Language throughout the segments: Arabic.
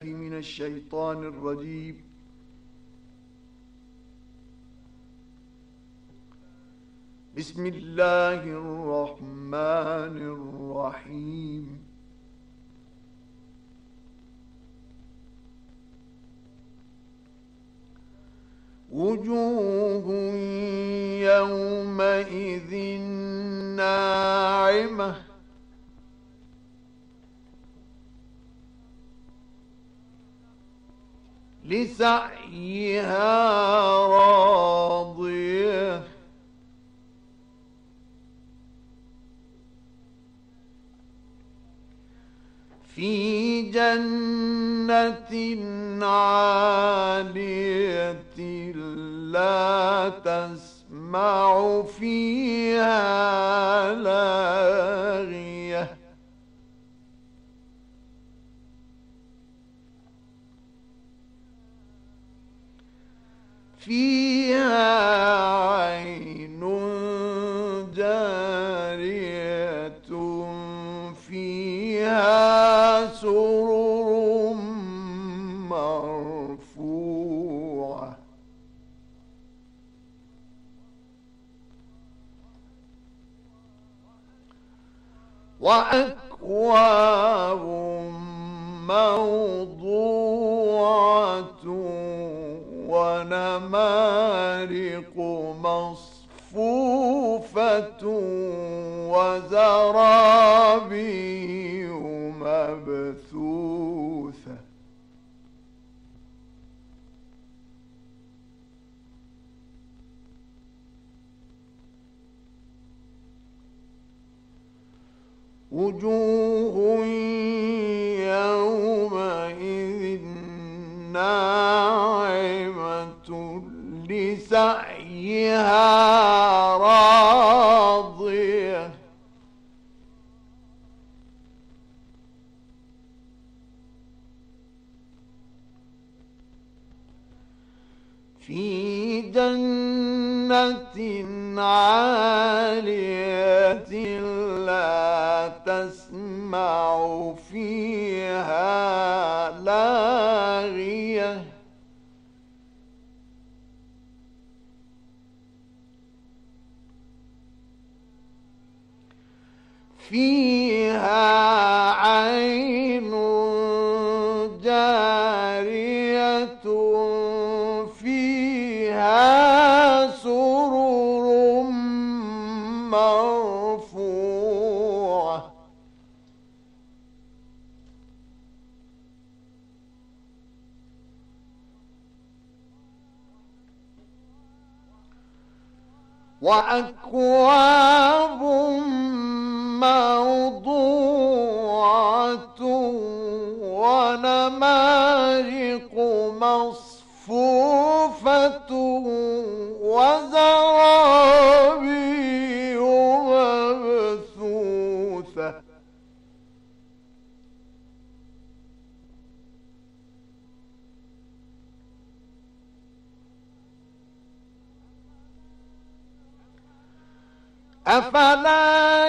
من الشيطان الرجيم. بسم الله الرحمن الرحيم. وجوه يومئذ ناعمة لسعيها راضية في جنة عالية لا تسمع فيها لاغية فيها عين جارية فيها سرر مرفوعة وأكواب موضوعة ونمارق مصفوفة وزرابي مبثوثة وجوه يومئذ ناعمة لسعيها راضية في جنة عالية لا تسمع فيها لاغية فيها عين جارية فيها سرر مرفوعة وأكواب موضوعة ونمارق مصفوفة وزرابي مبثوثة أفلا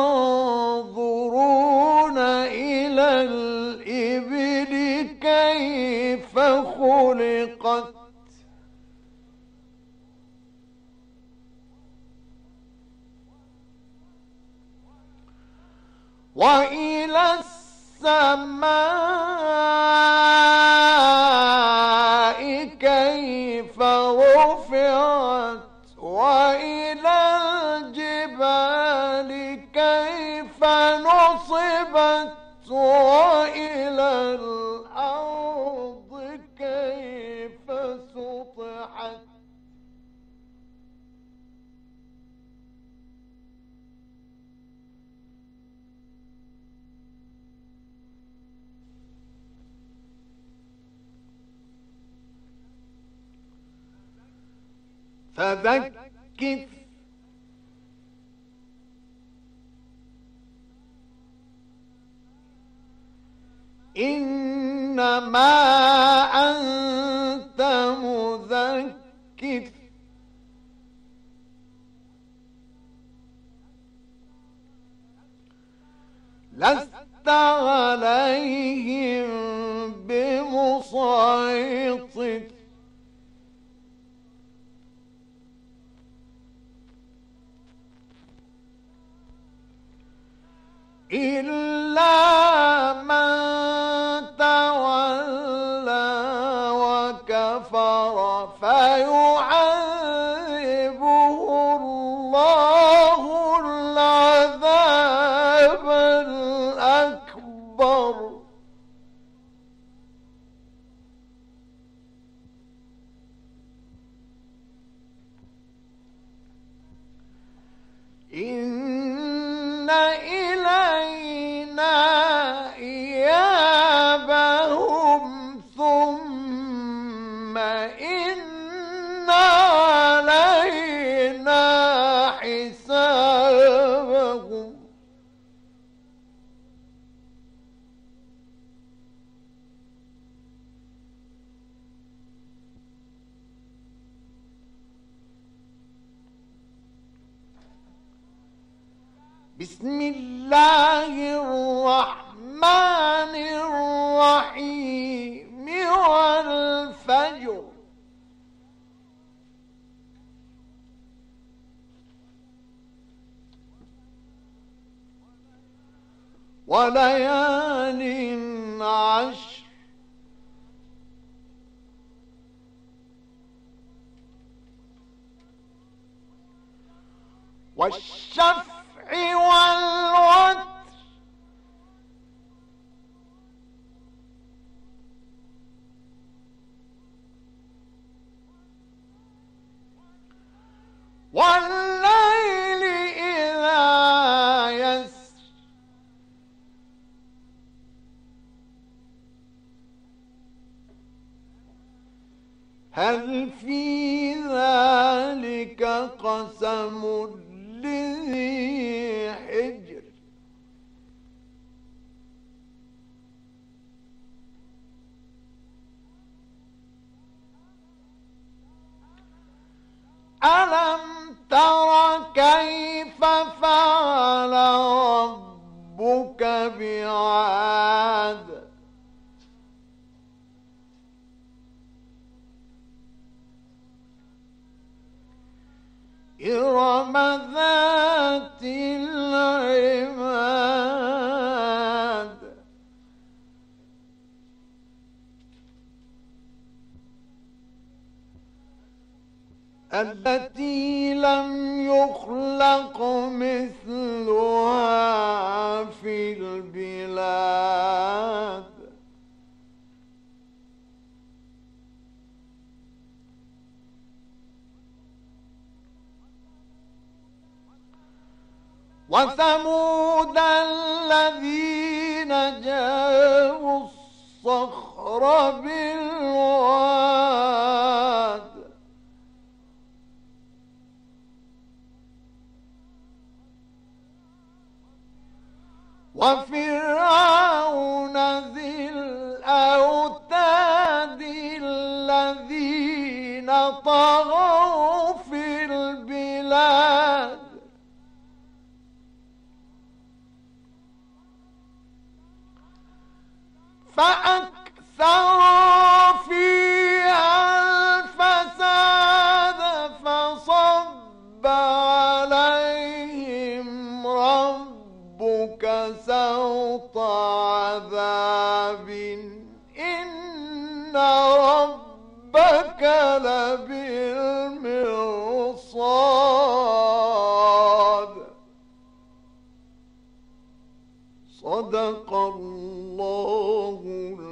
ينظرون إلى الإبل كيف خلقت وإلى السماء كيف رفعت وإلى الجبال كيف نصبت وإلى الأرض كيف سطحت فذكر إنما أنت مذكر لست عليهم بمسيطر مسيطر إلا من تولى وكفر فيعذبه الله العذاب الأكبر إن إلينا إيابهم ثم إن علينا حسابهم بسم الله الرحمن الرحيم والفجر وليال عشر والشفع والوتر والليل إذا يسر هل في ذلك قسم لذي حجر ألم تر كيف فعل ربك بعاد إرم ذات العماد التي لم يخلق مثلها في البلاد وثمود الذين جابوا الصخر بالواد وفرعون ذي الأوتاد الذين طغوا في البلاد فأكثروا فيها الفساد فصب عليهم ربك سوط عذاب إن ربك لبالمرصاد صدق الله